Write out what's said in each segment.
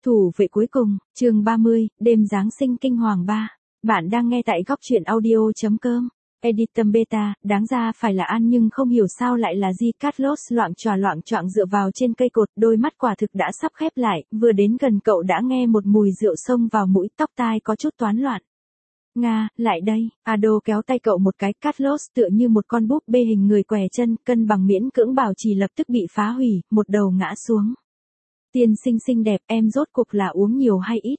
Thủ vệ cuối cùng, chương 30, đêm Giáng sinh kinh hoàng 3. Bạn đang nghe tại góc truyện audio.com. Editum Beta, đáng ra phải là An nhưng không hiểu sao lại là Di Carlos loạng choạng dựa vào trên cây cột, đôi mắt quả thực đã sắp khép lại, vừa đến gần cậu đã nghe một mùi rượu xông vào mũi, tóc tai có chút toán loạn. Nga, lại đây, Ado kéo tay cậu một cái, Carlos tựa như một con búp bê hình người què chân, cân bằng miễn cưỡng bảo trì lập tức bị phá hủy, một đầu ngã xuống. Tiên sinh xinh đẹp, em rốt cuộc là uống nhiều hay ít?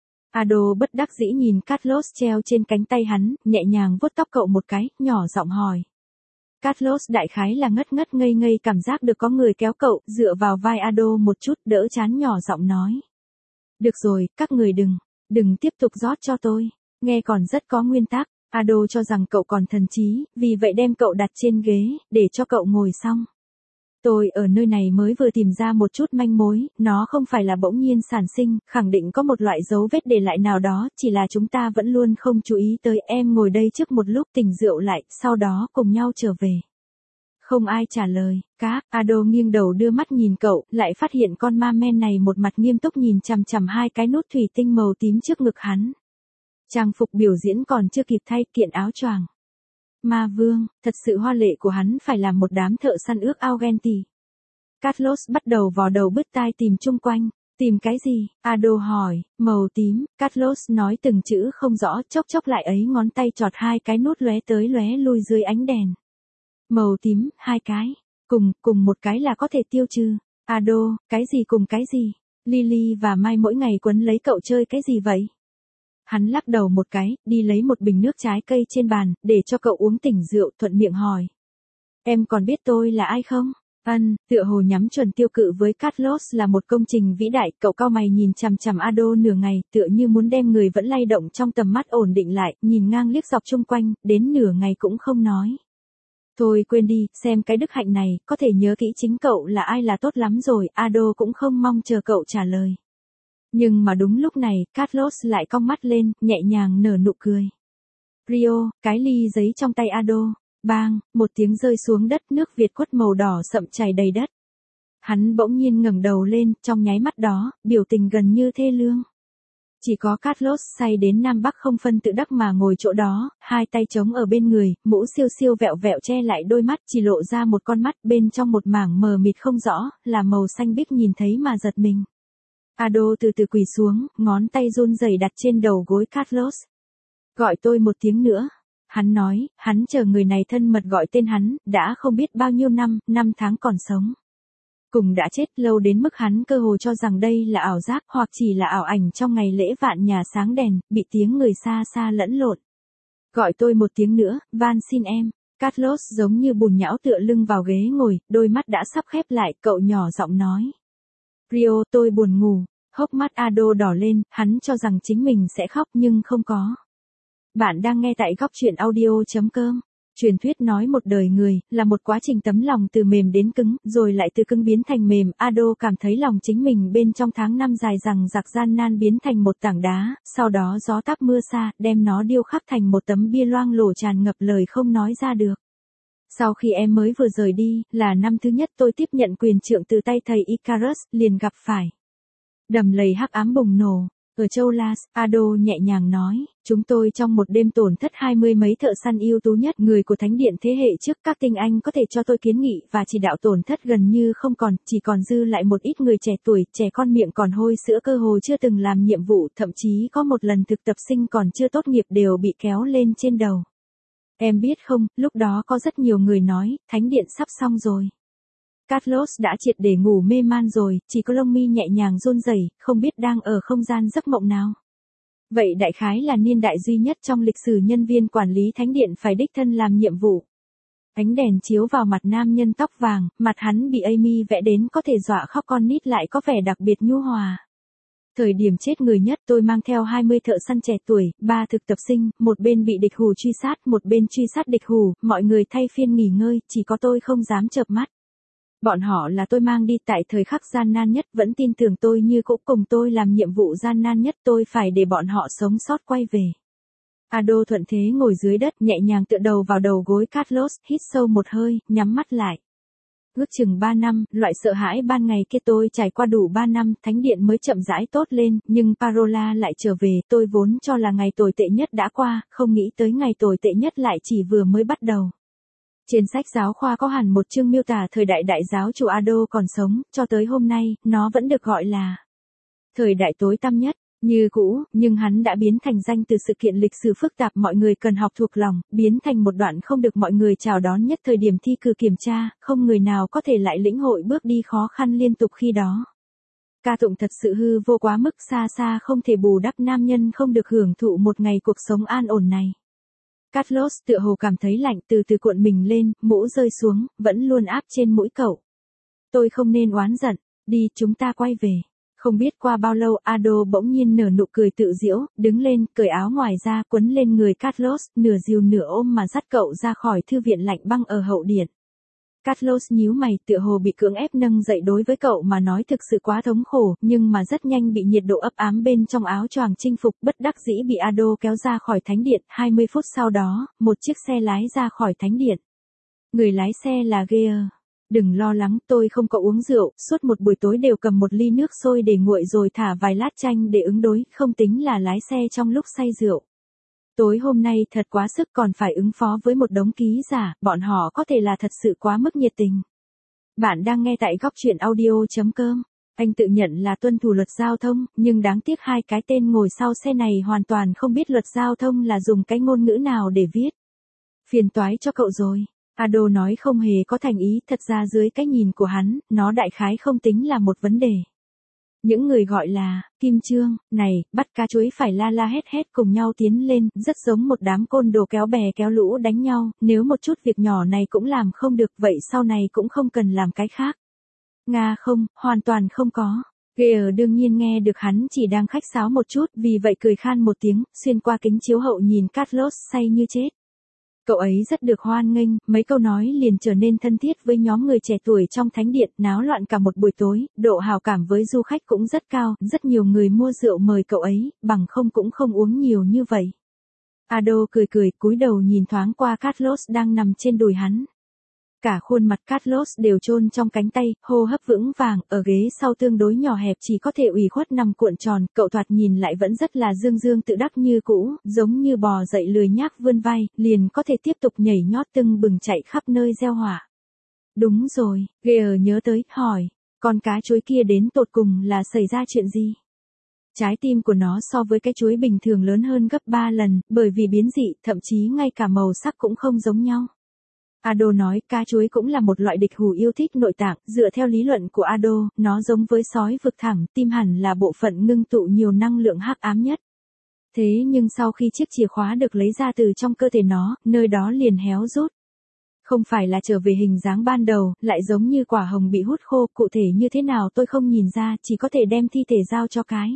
Ado bất đắc dĩ nhìn Carlos treo trên cánh tay hắn, nhẹ nhàng vuốt tóc cậu một cái, nhỏ giọng hỏi. Carlos đại khái là ngất ngây cảm giác được có người kéo cậu, dựa vào vai Ado một chút, đỡ chán nhỏ giọng nói. Được rồi, các người đừng tiếp tục rót cho tôi, nghe còn rất có nguyên tắc. Ado cho rằng cậu còn thần trí, vì vậy đem cậu đặt trên ghế, để cho cậu ngồi xong. Tôi ở nơi này mới vừa tìm ra một chút manh mối, nó không phải là bỗng nhiên sản sinh, khẳng định có một loại dấu vết để lại nào đó, chỉ là chúng ta vẫn luôn không chú ý tới. Em ngồi đây trước một lúc tỉnh rượu lại, sau đó cùng nhau trở về. Không ai trả lời, Ado nghiêng đầu đưa mắt nhìn cậu, lại phát hiện con ma men này một mặt nghiêm túc nhìn chằm chằm hai cái nút thủy tinh màu tím trước ngực hắn. Trang phục biểu diễn còn chưa kịp thay, kiện áo choàng. Ma vương, thật sự hoa lệ của hắn phải làm một đám thợ săn ước ao ghen tị. Carlos bắt đầu vò đầu bứt tai tìm chung quanh. Tìm cái gì? Ado hỏi. Màu tím, Carlos nói từng chữ không rõ, chốc lại ấy ngón tay chọt hai cái nút lóe tới lóe lui dưới ánh đèn. Màu tím, hai cái. Cùng một cái là có thể tiêu trừ. Ado, cái gì cùng cái gì? Lily và Mai mỗi ngày quấn lấy cậu chơi cái gì vậy? Hắn lắc đầu một cái, đi lấy một bình nước trái cây trên bàn, để cho cậu uống tỉnh rượu, thuận miệng hỏi. Em còn biết tôi là ai không? Tựa hồ nhắm chuẩn tiêu cự với Carlos là một công trình vĩ đại, cậu cau mày nhìn chằm chằm Ado nửa ngày, tựa như muốn đem người vẫn lay động trong tầm mắt ổn định lại, nhìn ngang liếc dọc chung quanh, đến nửa ngày cũng không nói. Thôi quên đi, xem cái đức hạnh này, có thể nhớ kỹ chính cậu là ai là tốt lắm rồi, Ado cũng không mong chờ cậu trả lời. Nhưng mà đúng lúc này, Carlos lại cong mắt lên, nhẹ nhàng nở nụ cười. Rio, cái ly giấy trong tay Ado. Bang, một tiếng rơi xuống đất, nước Việt quất màu đỏ sậm chảy đầy đất. Hắn bỗng nhiên ngẩng đầu lên, trong nháy mắt đó, biểu tình gần như thê lương. Chỉ có Carlos say đến Nam Bắc không phân tự đắc mà ngồi chỗ đó, hai tay trống ở bên người, mũ siêu vẹo che lại đôi mắt, chỉ lộ ra một con mắt bên trong một mảng mờ mịt không rõ, là màu xanh biếc nhìn thấy mà giật mình. Ado từ từ quỳ xuống, ngón tay run rẩy đặt trên đầu gối Carlos. Gọi tôi một tiếng nữa. Hắn nói, hắn chờ người này thân mật gọi tên hắn, đã không biết bao nhiêu năm tháng còn sống. Cùng đã chết lâu đến mức hắn cơ hồ cho rằng đây là ảo giác hoặc chỉ là ảo ảnh trong ngày lễ vạn nhà sáng đèn, bị tiếng người xa lẫn lộn. Gọi tôi một tiếng nữa, van xin em. Carlos giống như bùn nhão tựa lưng vào ghế ngồi, đôi mắt đã sắp khép lại, cậu nhỏ giọng nói. Rio, tôi buồn ngủ. Hốc mắt Ado đỏ lên, hắn cho rằng chính mình sẽ khóc nhưng không có. Bạn đang nghe tại góc truyện audio.com. Truyền thuyết nói một đời người, là một quá trình tấm lòng từ mềm đến cứng, rồi lại từ cứng biến thành mềm. Ado cảm thấy lòng chính mình bên trong tháng năm dài dằng dặc gian nan biến thành một tảng đá, sau đó gió táp mưa xa, đem nó điêu khắc thành một tấm bia loang lổ tràn ngập lời không nói ra được. Sau khi em mới vừa rời đi, là năm thứ nhất tôi tiếp nhận quyền trượng từ tay thầy Icarus, liền gặp phải. Đầm lầy hắc ám bùng nổ. Ở châu Las, Ado nhẹ nhàng nói, chúng tôi trong một đêm tổn thất 20 mấy thợ săn ưu tú nhất, người của thánh điện thế hệ trước, các tinh anh có thể cho tôi kiến nghị và chỉ đạo tổn thất gần như không còn, chỉ còn dư lại một ít người trẻ tuổi, trẻ con miệng còn hôi sữa cơ hồ chưa từng làm nhiệm vụ, thậm chí có một lần thực tập sinh còn chưa tốt nghiệp đều bị kéo lên trên đầu. Em biết không, lúc đó có rất nhiều người nói, thánh điện sắp xong rồi. Carlos đã triệt để ngủ mê man rồi, chỉ có lông mi nhẹ nhàng run rẩy, không biết đang ở không gian giấc mộng nào. Vậy đại khái là niên đại duy nhất trong lịch sử nhân viên quản lý thánh điện phải đích thân làm nhiệm vụ. Ánh đèn chiếu vào mặt nam nhân tóc vàng, mặt hắn bị Amy vẽ đến có thể dọa khóc, con nít lại có vẻ đặc biệt nhu hòa. Thời điểm chết người nhất tôi mang theo 20 thợ săn trẻ tuổi, 3 thực tập sinh, một bên bị địch hù truy sát, một bên truy sát địch hù, mọi người thay phiên nghỉ ngơi, chỉ có tôi không dám chợp mắt. Bọn họ là tôi mang đi tại thời khắc gian nan nhất, vẫn tin tưởng tôi như cũ cùng tôi làm nhiệm vụ gian nan nhất, tôi phải để bọn họ sống sót quay về. Ado thuận thế ngồi dưới đất, nhẹ nhàng tựa đầu vào đầu gối Carlos, hít sâu một hơi, nhắm mắt lại. ước chừng 3 năm, loại sợ hãi ban ngày kia tôi trải qua đủ 3 năm, thánh điện mới chậm rãi tốt lên, nhưng Parola lại trở về, tôi vốn cho là ngày tồi tệ nhất đã qua, không nghĩ tới ngày tồi tệ nhất lại chỉ vừa mới bắt đầu. Trên sách giáo khoa có hẳn một chương miêu tả thời đại đại giáo chủ Ado còn sống, cho tới hôm nay, nó vẫn được gọi là thời đại tối tăm nhất. Như cũ, nhưng hắn đã biến thành danh từ sự kiện lịch sử phức tạp mọi người cần học thuộc lòng, biến thành một đoạn không được mọi người chào đón nhất thời điểm thi cử kiểm tra, không người nào có thể lại lĩnh hội bước đi khó khăn liên tục khi đó. Ca tụng thật sự hư vô quá mức xa xa không thể bù đắp nam nhân không được hưởng thụ một ngày cuộc sống an ổn này. Carlos tựa hồ cảm thấy lạnh từ từ cuộn mình lên, mũ rơi xuống, vẫn luôn áp trên mũi cậu. Tôi không nên oán giận, đi chúng ta quay về. Không biết qua bao lâu Ado bỗng nhiên nở nụ cười tự giễu, đứng lên, cởi áo ngoài ra quấn lên người Carlos, nửa dìu nửa ôm mà dắt cậu ra khỏi thư viện lạnh băng ở hậu điện. Carlos nhíu mày tựa hồ bị cưỡng ép nâng dậy đối với cậu mà nói thực sự quá thống khổ, nhưng mà rất nhanh bị nhiệt độ ấp ám bên trong áo choàng chinh phục bất đắc dĩ bị Ado kéo ra khỏi thánh điện, 20 phút sau đó, một chiếc xe lái ra khỏi thánh điện. Người lái xe là Gear. Đừng lo lắng, tôi không có uống rượu, suốt một buổi tối đều cầm một ly nước sôi để nguội rồi thả vài lát chanh để ứng đối, không tính là lái xe trong lúc say rượu. Tối hôm nay thật quá sức còn phải ứng phó với một đống ký giả, bọn họ có thể là thật sự quá mức nhiệt tình. Bạn đang nghe tại góc truyện audio.com. Anh tự nhận là tuân thủ luật giao thông, nhưng đáng tiếc hai cái tên ngồi sau xe này hoàn toàn không biết luật giao thông là dùng cái ngôn ngữ nào để viết. Phiền toái cho cậu rồi. Ado nói không hề có thành ý, thật ra dưới cái nhìn của hắn, nó đại khái không tính là một vấn đề. Những người gọi là Kim Trương, này, bắt cá chuối phải la la hét hét cùng nhau tiến lên, rất giống một đám côn đồ kéo bè kéo lũ đánh nhau, nếu một chút việc nhỏ này cũng làm không được vậy sau này cũng không cần làm cái khác. Nga không, hoàn toàn không có. Gear đương nhiên nghe được hắn chỉ đang khách sáo một chút, vì vậy cười khan một tiếng, xuyên qua kính chiếu hậu nhìn Carlos say như chết. Cậu ấy rất được hoan nghênh, mấy câu nói liền trở nên thân thiết với nhóm người trẻ tuổi trong thánh điện, náo loạn cả một buổi tối, độ hào cảm với du khách cũng rất cao, rất nhiều người mua rượu mời cậu ấy, bằng không cũng không uống nhiều như vậy. Ado cười cười, cúi đầu nhìn thoáng qua Carlos đang nằm trên đùi hắn. Cả khuôn mặt Carlos đều chôn trong cánh tay, hô hấp vững vàng, ở ghế sau tương đối nhỏ hẹp chỉ có thể ủy khuất nằm cuộn tròn, cậu thoạt nhìn lại vẫn rất là dương dương tự đắc như cũ, giống như bò dậy lười nhác vươn vai, liền có thể tiếp tục nhảy nhót tưng bừng chạy khắp nơi gieo hỏa. Đúng rồi, Gear nhớ tới, hỏi, con cá chuối kia đến tột cùng là xảy ra chuyện gì? Trái tim của nó so với cái chuối bình thường lớn hơn gấp 3 lần, bởi vì biến dị, thậm chí ngay cả màu sắc cũng không giống nhau. Ado nói cá chuối cũng là một loại địch hủ yêu thích nội tạng, dựa theo lý luận của Ado, nó giống với sói vực thẳm, tim hẳn là bộ phận ngưng tụ nhiều năng lượng hắc ám nhất. Thế nhưng sau khi chiếc chìa khóa được lấy ra từ trong cơ thể nó, nơi đó liền héo rút. Không phải là trở về hình dáng ban đầu, lại giống như quả hồng bị hút khô, cụ thể như thế nào tôi không nhìn ra, chỉ có thể đem thi thể giao cho cái.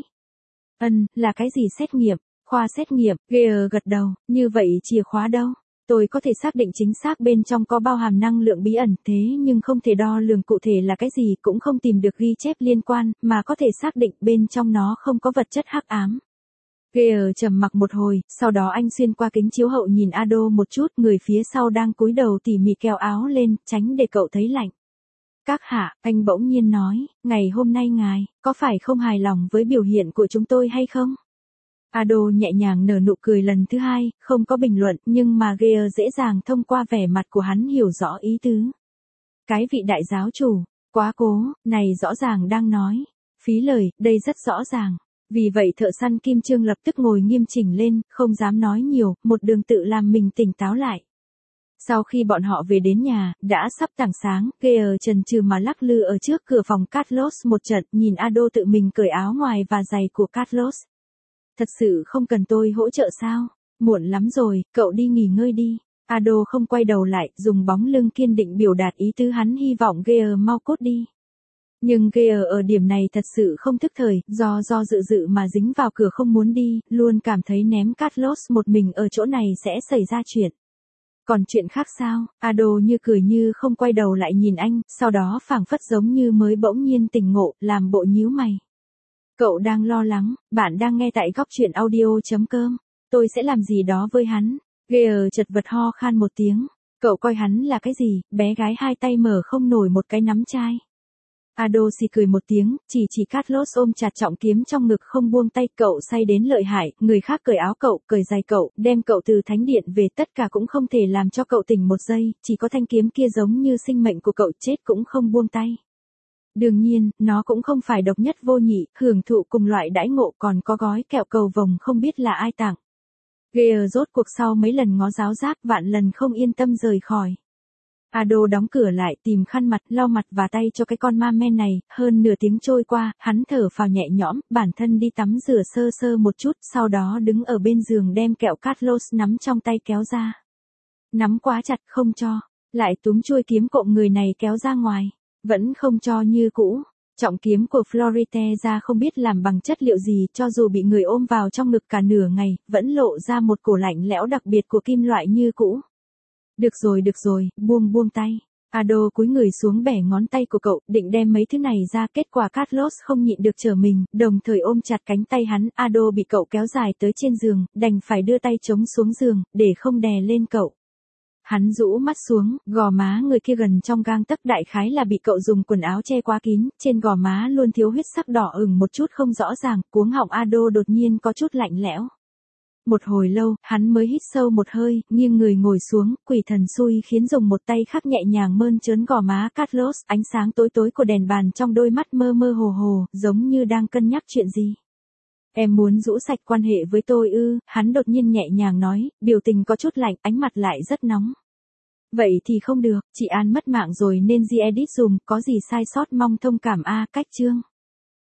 Là cái gì xét nghiệm? Khoa xét nghiệm, Gear gật đầu, như vậy chìa khóa đâu? Tôi có thể xác định chính xác bên trong có bao hàm năng lượng bí ẩn, thế nhưng không thể đo lường cụ thể là cái gì, cũng không tìm được ghi chép liên quan, mà có thể xác định bên trong nó không có vật chất hắc ám. Gear trầm mặc một hồi, sau đó anh xuyên qua kính chiếu hậu nhìn Ado một chút, người phía sau đang cúi đầu tỉ mỉ kéo áo lên, tránh để cậu thấy lạnh. Các hạ, anh bỗng nhiên nói, ngày hôm nay ngài, có phải không hài lòng với biểu hiện của chúng tôi hay không? Ado nhẹ nhàng nở nụ cười lần thứ hai, không có bình luận, nhưng mà Gear dễ dàng thông qua vẻ mặt của hắn hiểu rõ ý tứ. Cái vị đại giáo chủ, quá cố, này rõ ràng đang nói. Phí lời, đây rất rõ ràng. Vì vậy thợ săn Kim Trương lập tức ngồi nghiêm chỉnh lên, không dám nói nhiều, một đường tự làm mình tỉnh táo lại. Sau khi bọn họ về đến nhà, đã sắp tảng sáng, Gear chần chừ mà lắc lư ở trước cửa phòng Carlos một trận, nhìn Ado tự mình cởi áo ngoài và giày của Carlos. Thật sự không cần tôi hỗ trợ sao? Muộn lắm rồi, cậu đi nghỉ ngơi đi. Ado không quay đầu lại, dùng bóng lưng kiên định biểu đạt ý tứ hắn hy vọng Gear mau cốt đi. Nhưng Gear ở điểm này thật sự không thức thời, do dự mà dính vào cửa không muốn đi, luôn cảm thấy ném Carlos một mình ở chỗ này sẽ xảy ra chuyện. Còn chuyện khác sao? Ado như cười như không quay đầu lại nhìn anh, sau đó phảng phất giống như mới bỗng nhiên tỉnh ngộ, làm bộ nhíu mày. Cậu đang lo lắng, bạn đang nghe tại góc truyện audio.com. Tôi sẽ làm gì đó với hắn. Gear chật vật ho khan một tiếng. Cậu coi hắn là cái gì, bé gái hai tay mở không nổi một cái nắm chai. Ado xì cười một tiếng, chỉ Carlos ôm chặt trọng kiếm trong ngực không buông tay. Cậu say đến lợi hại, người khác cởi áo cậu, cởi giày cậu, đem cậu từ thánh điện về, tất cả cũng không thể làm cho cậu tỉnh một giây, chỉ có thanh kiếm kia giống như sinh mệnh của cậu, chết cũng không buông tay. Đương nhiên, nó cũng không phải độc nhất vô nhị, hưởng thụ cùng loại đãi ngộ, còn có gói kẹo cầu vồng không biết là ai tặng. Gear rốt cuộc sau mấy lần ngó giáo giác, vạn lần không yên tâm rời khỏi. Ado đóng cửa lại, tìm khăn mặt, lau mặt và tay cho cái con ma men này. Hơn nửa tiếng trôi qua, hắn thở phào nhẹ nhõm, bản thân đi tắm rửa sơ sơ một chút, sau đó đứng ở bên giường đem kẹo Carlos nắm trong tay kéo ra. Nắm quá chặt không cho, lại túm chuôi kiếm cộm người này kéo ra ngoài, vẫn không cho như cũ. Trọng kiếm của Florite ra không biết làm bằng chất liệu gì, cho dù bị người ôm vào trong ngực cả nửa ngày, vẫn lộ ra một cổ lạnh lẽo đặc biệt của kim loại như cũ. Được rồi, buông tay. Ado cúi người xuống bẻ ngón tay của cậu, định đem mấy thứ này ra, kết quả Carlos không nhịn được trở mình, đồng thời ôm chặt cánh tay hắn. Ado bị cậu kéo dài tới trên giường, đành phải đưa tay chống xuống giường, để không đè lên cậu. Hắn rũ mắt xuống, gò má người kia gần trong gang tấc, đại khái là bị cậu dùng quần áo che quá kín, trên gò má luôn thiếu huyết sắc đỏ ửng một chút không rõ ràng, cuống họng Ado đột nhiên có chút lạnh lẽo. Một hồi lâu, hắn mới hít sâu một hơi, nghiêng người ngồi xuống, quỷ thần xui khiến dùng một tay khác nhẹ nhàng mơn trớn gò má Carlos, ánh sáng tối tối của đèn bàn trong đôi mắt mơ mơ hồ hồ, giống như đang cân nhắc chuyện gì. Em muốn rũ sạch quan hệ với tôi ư? Hắn đột nhiên nhẹ nhàng nói, biểu tình có chút lạnh, ánh mặt lại rất nóng. Vậy thì không được, chị An mất mạng rồi nên di edit dùm, có gì sai sót mong thông cảm a. Cách chương.